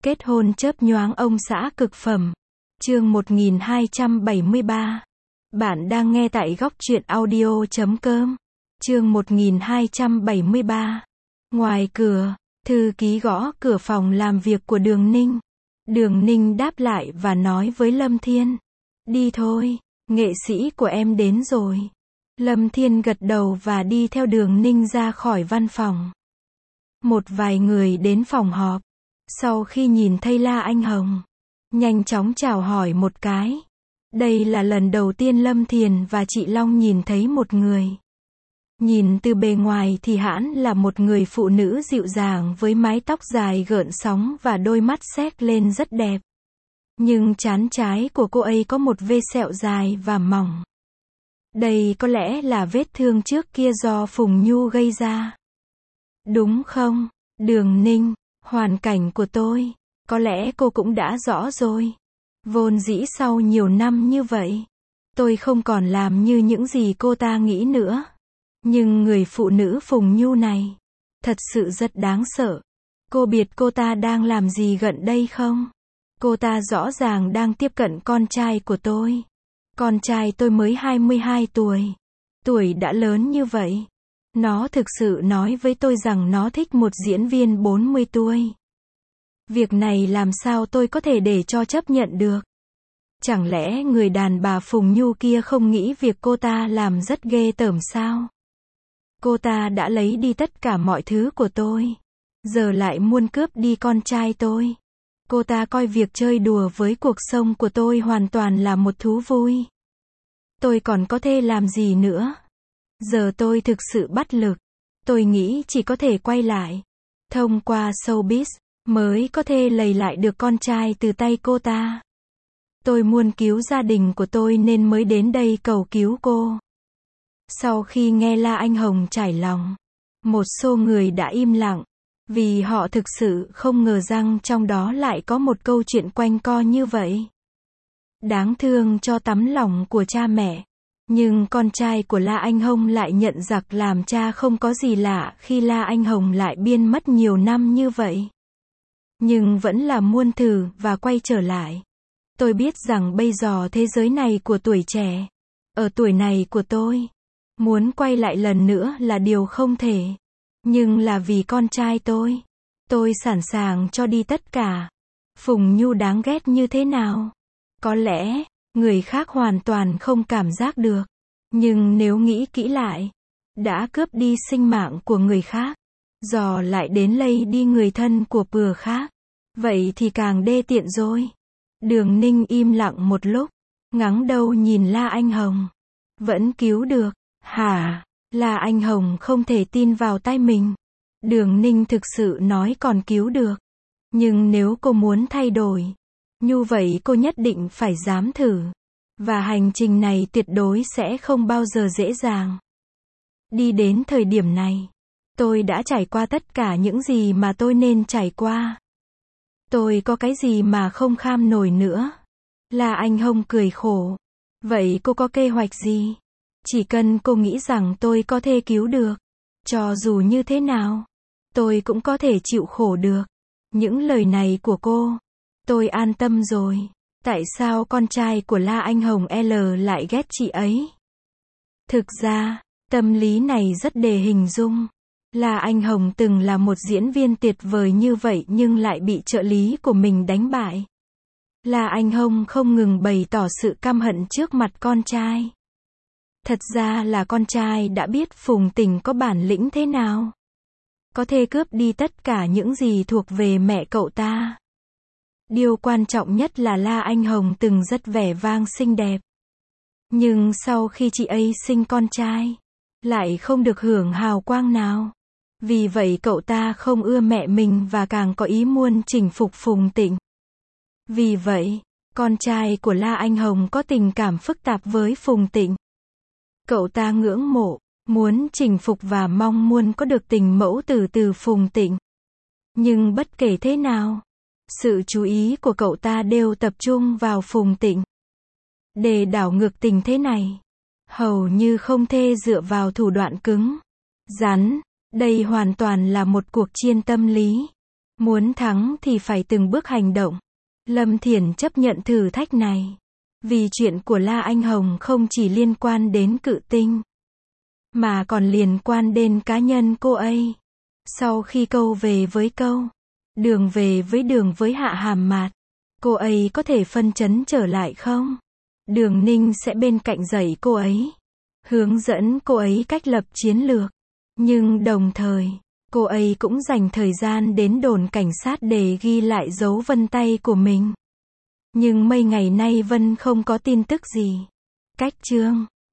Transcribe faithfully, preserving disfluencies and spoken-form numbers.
Kết hôn chớp nhoáng ông xã cực phẩm. Chương một nghìn hai trăm bảy mươi ba. Bạn đang nghe tại góc truyện audio chấm com. Chương một nghìn hai trăm bảy mươi ba. Ngoài cửa, thư ký gõ cửa phòng làm việc của Đường Ninh. Đường Ninh đáp lại và nói với Lâm Thiên. Đi thôi, nghệ sĩ của em đến rồi. Lâm Thiên gật đầu và đi theo Đường Ninh ra khỏi văn phòng. Một vài người đến phòng họp. Sau khi nhìn thấy La Anh Hồng, nhanh chóng chào hỏi một cái. Đây là lần đầu tiên Lâm Thiền và chị Long nhìn thấy một người. Nhìn từ bề ngoài thì hãn là một người phụ nữ dịu dàng với mái tóc dài gợn sóng và đôi mắt sét lên rất đẹp. Nhưng trán trái của cô ấy có một vết sẹo dài và mỏng. Đây có lẽ là vết thương trước kia do Phùng Nhu gây ra. Đúng không, Đường Ninh? Hoàn cảnh của tôi, có lẽ cô cũng đã rõ rồi. Vốn dĩ sau nhiều năm như vậy, tôi không còn làm như những gì cô ta nghĩ nữa. Nhưng người phụ nữ Phùng Nhu này, thật sự rất đáng sợ. Cô biết cô ta đang làm gì gần đây không? Cô ta rõ ràng đang tiếp cận con trai của tôi. Con trai tôi mới hai mươi hai tuổi. Tuổi đã lớn như vậy. Nó thực sự nói với tôi rằng nó thích một diễn viên bốn mươi tuổi. Việc này làm sao tôi có thể để cho chấp nhận được? Chẳng lẽ người đàn bà Phùng Nhu kia không nghĩ việc cô ta làm rất ghê tởm sao? Cô ta đã lấy đi tất cả mọi thứ của tôi. Giờ lại muốn cướp đi con trai tôi. Cô ta coi việc chơi đùa với cuộc sống của tôi hoàn toàn là một thú vui. Tôi còn có thể làm gì nữa? Giờ tôi thực sự bất lực. Tôi nghĩ chỉ có thể quay lại. Thông qua showbiz, mới có thể lấy lại được con trai từ tay cô ta. Tôi muốn cứu gia đình của tôi nên mới đến đây cầu cứu cô. Sau khi nghe La Anh Hồng trải lòng, một số người đã im lặng. Vì họ thực sự không ngờ rằng trong đó lại có một câu chuyện quanh co như vậy. Đáng thương cho tấm lòng của cha mẹ. Nhưng con trai của La Anh Hồng lại nhận giặc làm cha không có gì lạ khi La Anh Hồng lại biên mất nhiều năm như vậy. Nhưng vẫn là muốn thử và quay trở lại. Tôi biết rằng bây giờ thế giới này của tuổi trẻ, ở tuổi này của tôi, muốn quay lại lần nữa là điều không thể. Nhưng là vì con trai tôi, tôi sẵn sàng cho đi tất cả. Phùng Nhu đáng ghét như thế nào? Có lẽ, người khác hoàn toàn không cảm giác được. Nhưng nếu nghĩ kỹ lại, đã cướp đi sinh mạng của người khác, dò lại đến lấy đi người thân của bừa khác. Vậy thì càng đê tiện rồi. Đường Ninh im lặng một lúc, ngẩng đầu nhìn La Anh Hồng. Vẫn cứu được, hả? La Anh Hồng không thể tin vào tai mình. Đường Ninh thực sự nói còn cứu được. Nhưng nếu cô muốn thay đổi, như vậy cô nhất định phải dám thử. Và hành trình này tuyệt đối sẽ không bao giờ dễ dàng. Đi đến thời điểm này, tôi đã trải qua tất cả những gì mà tôi nên trải qua. Tôi có cái gì mà không kham nổi nữa? La Anh Hồng cười khổ. Vậy cô có kế hoạch gì? Chỉ cần cô nghĩ rằng tôi có thể cứu được, cho dù như thế nào, tôi cũng có thể chịu khổ được. Những lời này của cô, tôi an tâm rồi. Tại sao con trai của La Anh Hồng L lại ghét chị ấy? Thực ra, tâm lý này rất dễ hình dung. La Anh Hồng từng là một diễn viên tuyệt vời như vậy nhưng lại bị trợ lý của mình đánh bại. La Anh Hồng không ngừng bày tỏ sự căm hận trước mặt con trai. Thật ra là con trai đã biết Phùng Tình có bản lĩnh thế nào. Có thể cướp đi tất cả những gì thuộc về mẹ cậu ta. Điều quan trọng nhất là La Anh Hồng từng rất vẻ vang xinh đẹp. Nhưng sau khi chị ấy sinh con trai, lại không được hưởng hào quang nào. Vì vậy cậu ta không ưa mẹ mình và càng có ý muốn chinh phục Phùng Tịnh. Vì vậy, con trai của La Anh Hồng có tình cảm phức tạp với Phùng Tịnh. Cậu ta ngưỡng mộ, muốn chinh phục và mong muốn có được tình mẫu tử từ Phùng Tịnh. Nhưng bất kể thế nào, sự chú ý của cậu ta đều tập trung vào Phùng Tịnh. Để đảo ngược tình thế này, hầu như không thể dựa vào thủ đoạn cứng, rắn. Đây hoàn toàn là một cuộc chiến tâm lý. Muốn thắng thì phải từng bước hành động. Lâm Thiển chấp nhận thử thách này. Vì chuyện của La Anh Hồng không chỉ liên quan đến Cự Tinh, mà còn liên quan đến cá nhân cô ấy. Sau khi câu về với câu, đường về với đường với Hạ Hàm Mạt, cô ấy có thể phân chấn trở lại không? Đường Ninh sẽ bên cạnh dạy cô ấy, hướng dẫn cô ấy cách lập chiến lược. Nhưng đồng thời, cô ấy cũng dành thời gian đến đồn cảnh sát để ghi lại dấu vân tay của mình. Nhưng mấy ngày nay Vân không có tin tức gì. Cách chương